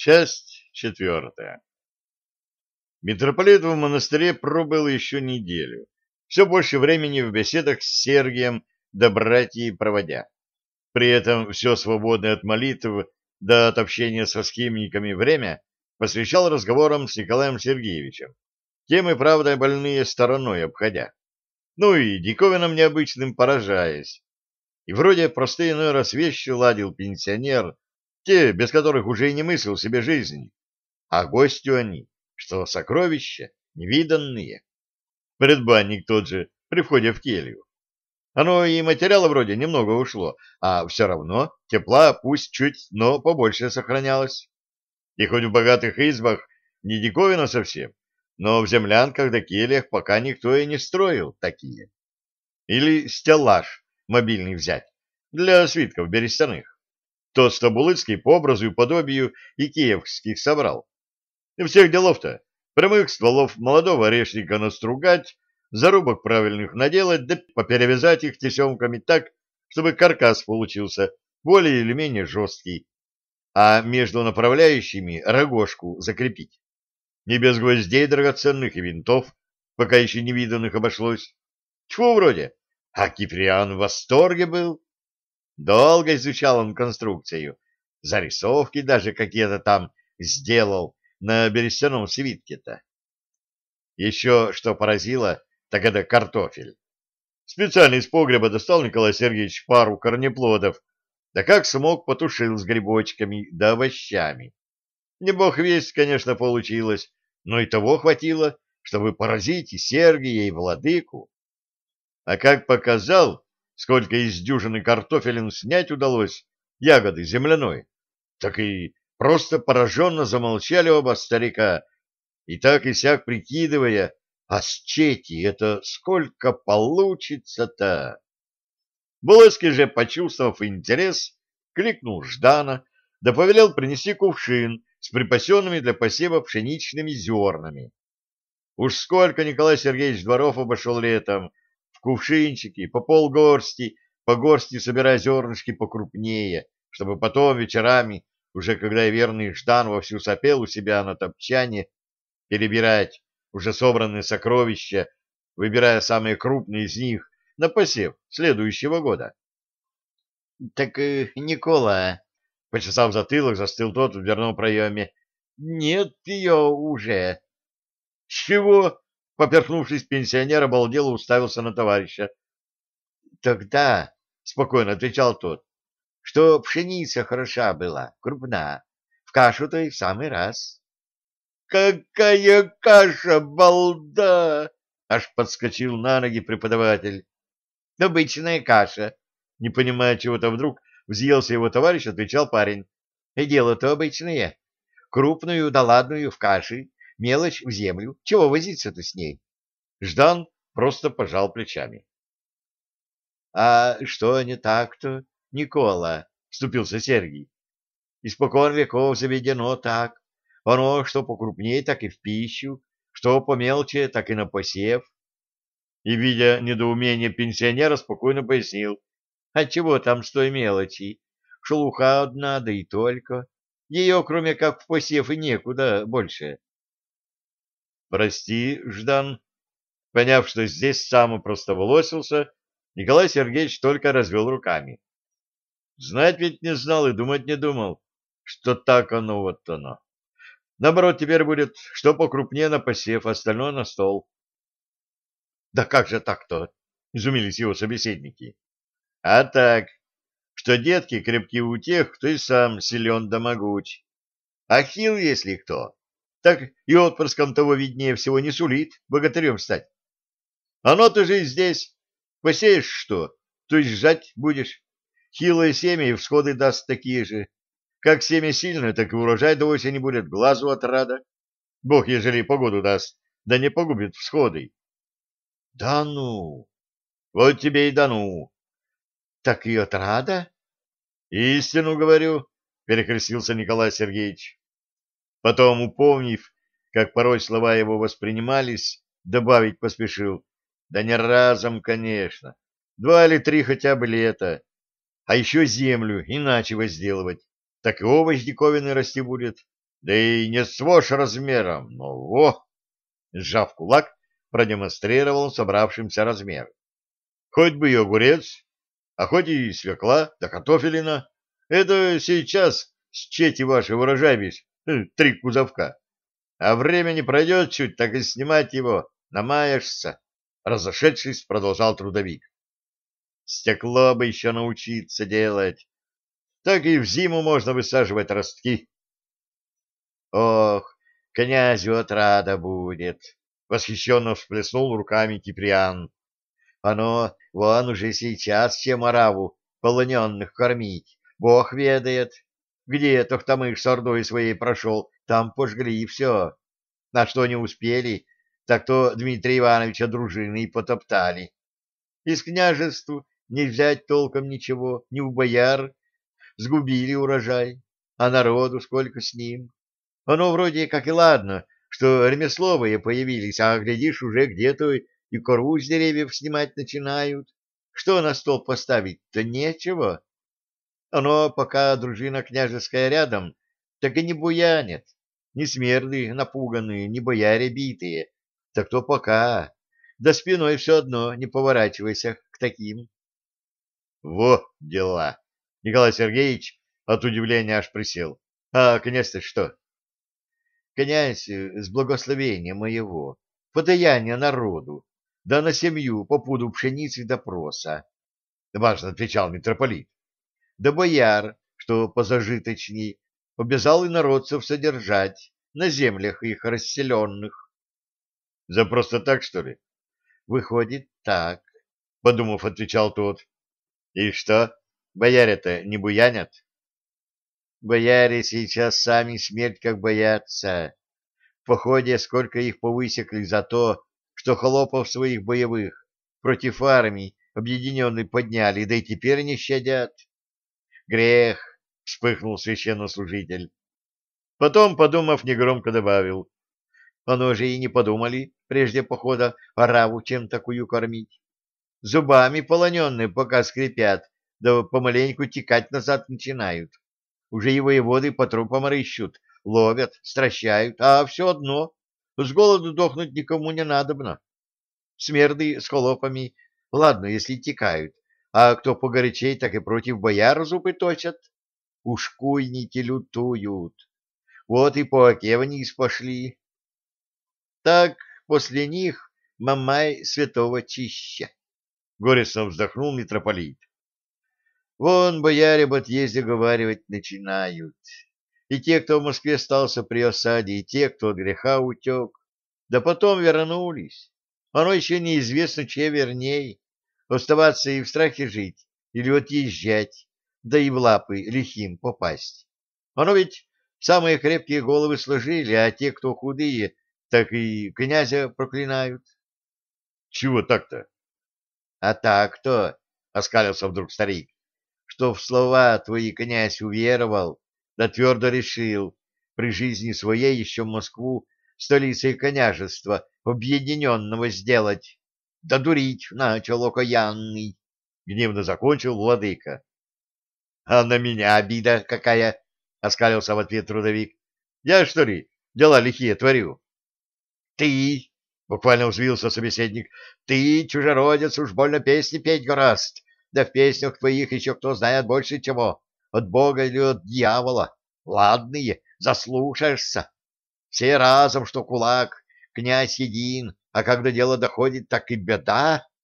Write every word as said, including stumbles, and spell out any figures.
Часть четвертая. Митрополит в монастыре пробыл еще неделю, все больше времени в беседах с Сергием да братьей проводя. При этом все свободное от молитв да от общения со схимниками время посвящал разговорам с Николаем Сергеевичем, темы, правда, больные стороной обходя. Ну и диковинам необычным поражаясь. И вроде простые иной раз вещи ладил пенсионер, те, без которых уже и не мыслил себе жизни. А гостю они, что сокровища невиданные. Предбанник тот же при входе в келью. Оно и материала вроде немного ушло, а все равно тепла пусть чуть, но побольше сохранялось. И хоть в богатых избах не диковина совсем, но в землянках да кельях пока никто и не строил такие. Или стеллаж мобильный взять для свитков берестяных. Тот Стабулыцкий по образу и подобию и киевских собрал. И всех делов-то прямых стволов молодого орешника настругать, зарубок правильных наделать, да поперевязать их тесемками так, чтобы каркас получился более или менее жесткий, а между направляющими рогожку закрепить. Не без гвоздей драгоценных и винтов, пока еще невиданных обошлось. Тьфу вроде, а Киприан в восторге был. Долго изучал он конструкцию, зарисовки даже какие-то там сделал на берестяном свитке-то. Еще что поразило, так это картофель. Специально из погреба достал Николай Сергеевич пару корнеплодов, да как смог потушил с грибочками да овощами. Не бог весть, конечно, получилось, но и того хватило, чтобы поразить и Сергия, и владыку. А как показал, сколько из дюжины картофелин снять удалось, ягоды земляной, так и просто пораженно замолчали оба старика, и так и сяк прикидывая, а с чети это сколько получится-то? Булыцкий же, почувствовав интерес, кликнул Ждана, да повелел принести кувшин с припасенными для посева пшеничными зернами. Уж сколько Николай Сергеевич дворов обошел летом, в кувшинчике по полгорсти, по горсти собирая зернышки покрупнее, чтобы потом вечерами, уже когда верный Ждан вовсю сопел у себя на топчане, перебирать уже собранные сокровища, выбирая самые крупные из них на посев следующего года. — Так, э, Никола, — почесав затылок, застыл тот в дверном проеме, — нет ее уже. — Чего? — поперхнувшись, пенсионер обалдело уставился на товарища. — Тогда, — спокойно отвечал тот, — что пшеница хороша была, крупна, в кашу-то и в самый раз. «Какая каша, балда!» — аж подскочил на ноги преподаватель. «Обычная каша!» — не понимая чего-то вдруг, взъелся его товарищ, отвечал парень. «И дело-то обычное. Крупную да ладную в каши, мелочь в землю. Чего возиться-то с ней?» Ждан просто пожал плечами. «А что не так-то, Никола?» — вступился Сергий. «Испокон веков заведено так. Оно что покрупнее, так и в пищу, что помелче, так и на посев». И, видя недоумение пенсионера, спокойно пояснил. «А чего там с той мелочи? Шелуха одна, да и только. Ее, кроме как в посев, и некуда больше». «Прости, Ждан». Поняв, что здесь сам опростоволосился, Николай Сергеевич только развел руками. Знать ведь не знал и думать не думал, что так оно вот оно. Наоборот, теперь будет, что покрупнее на посев, остальное на стол. — Да как же так-то? — изумились его собеседники. — А так, что детки крепки у тех, кто и сам силен да могуч. А хил, если кто, так и отпрыском того виднее всего не сулит богатырем стать. Оно ты же здесь. Посеешь что, то есть жать будешь. Хилое семя и всходы даст такие же. Как семя сильное, так и урожай до осени будет глазу отрада. Бог, ежели погоду даст, да не погубит всходы. — Да ну! Вот тебе и да ну! — Так и отрада? — Истину говорю, — перекрестился Николай Сергеевич. Потом, упомнив, как порой слова его воспринимались, добавить поспешил. Да не разом, конечно. Два или три хотя бы лета. А еще землю иначе возделывать. Так и овощ диковинный расти будет. Да и не свож размером, но во! Сжав кулак, продемонстрировал собравшимся размер. Хоть бы и огурец, а хоть и свекла, да картофелина. Это сейчас с чети вашей урожай весь, хм, три кузовка. А времени пройдет чуть, так и снимать его, намаешься. Разошедшись, продолжал трудовик. Стекло бы еще научиться делать. Так и в зиму можно высаживать ростки. Ох, князю отрада будет! Восхищенно всплеснул руками Киприан. Оно, вон уже сейчас чем ораву полоненных кормить. Бог ведает. Где Тохтамыш с ордой своей прошел, там пожгли и все. На что не успели, так то Дмитрия Ивановича дружины и потоптали. Из княжеству не взять толком ничего, ни у бояр, сгубили урожай, а народу сколько с ним. Оно вроде как и ладно, что ремесловые появились, а, глядишь, уже где-то и кору с деревьев снимать начинают. Что на стол поставить-то нечего. Оно, пока дружина княжеская рядом, так и не буянит. Ни смерды напуганные, ни бояре битые. Так то пока. Да спиной все одно не поворачивайся к таким. Во дела! Николай Сергеевич от удивления аж присел. А князь-то что? Князь с благословения моего, подаяние народу, да на семью по пуду пшеницы до проса, — важно отвечал митрополит. Да бояр, что позажиточней, обязал и народцев содержать на землях их расселенных. — За просто так, что ли? — Выходит, так, — подумав, отвечал тот. — И что, бояре-то не буянят? — Бояре сейчас сами смерть как боятся. В походе сколько их повысекли за то, что холопов своих боевых против армий объединенной подняли, да и теперь не щадят. Грех, — вспыхнул священнослужитель. Потом, подумав, негромко добавил. Оно же и не подумали прежде похода ораву чем такую кормить. Зубами полоненные пока скрипят, да помаленьку текать назад начинают. Уже и воеводы по трупам рыщут, ловят, стращают, а все одно с голоду дохнуть никому не надобно. Смерды с холопами, ладно, если текают, а кто погорячей, так и против бояр зубы точат. Ушкуйники лютуют. Вот и по оке вниз пошли. Так после них Мамай святого чища. Горестно вздохнул митрополит. Вон бояре об отъезде говаривать начинают. И те, кто в Москве остался при осаде, и те, кто от греха утек, да потом вернулись. Оно еще неизвестно, чье верней. Оставаться и в страхе жить, или отъезжать, да и в лапы лихим попасть. Оно ведь самые крепкие головы сложили, а те, кто худые, так и князя проклинают. — Чего так-то? — А так-то, — оскалился вдруг старик, — что в слова твои князь уверовал, да твердо решил при жизни своей еще Москву столицей княжества объединенного сделать. Да дурить начал окаянный, — гневно закончил владыка. — А на меня обида какая? — оскалился в ответ трудовик. — Я, что ли, дела лихие творю? — Ты, — буквально взвился собеседник, — ты, чужеродец, уж больно песни петь гораст, да в песнях твоих еще кто знает больше чего, от бога или от дьявола. Ладные, заслушаешься. Все разом, что кулак, князь един, а когда дело доходит, так и беда.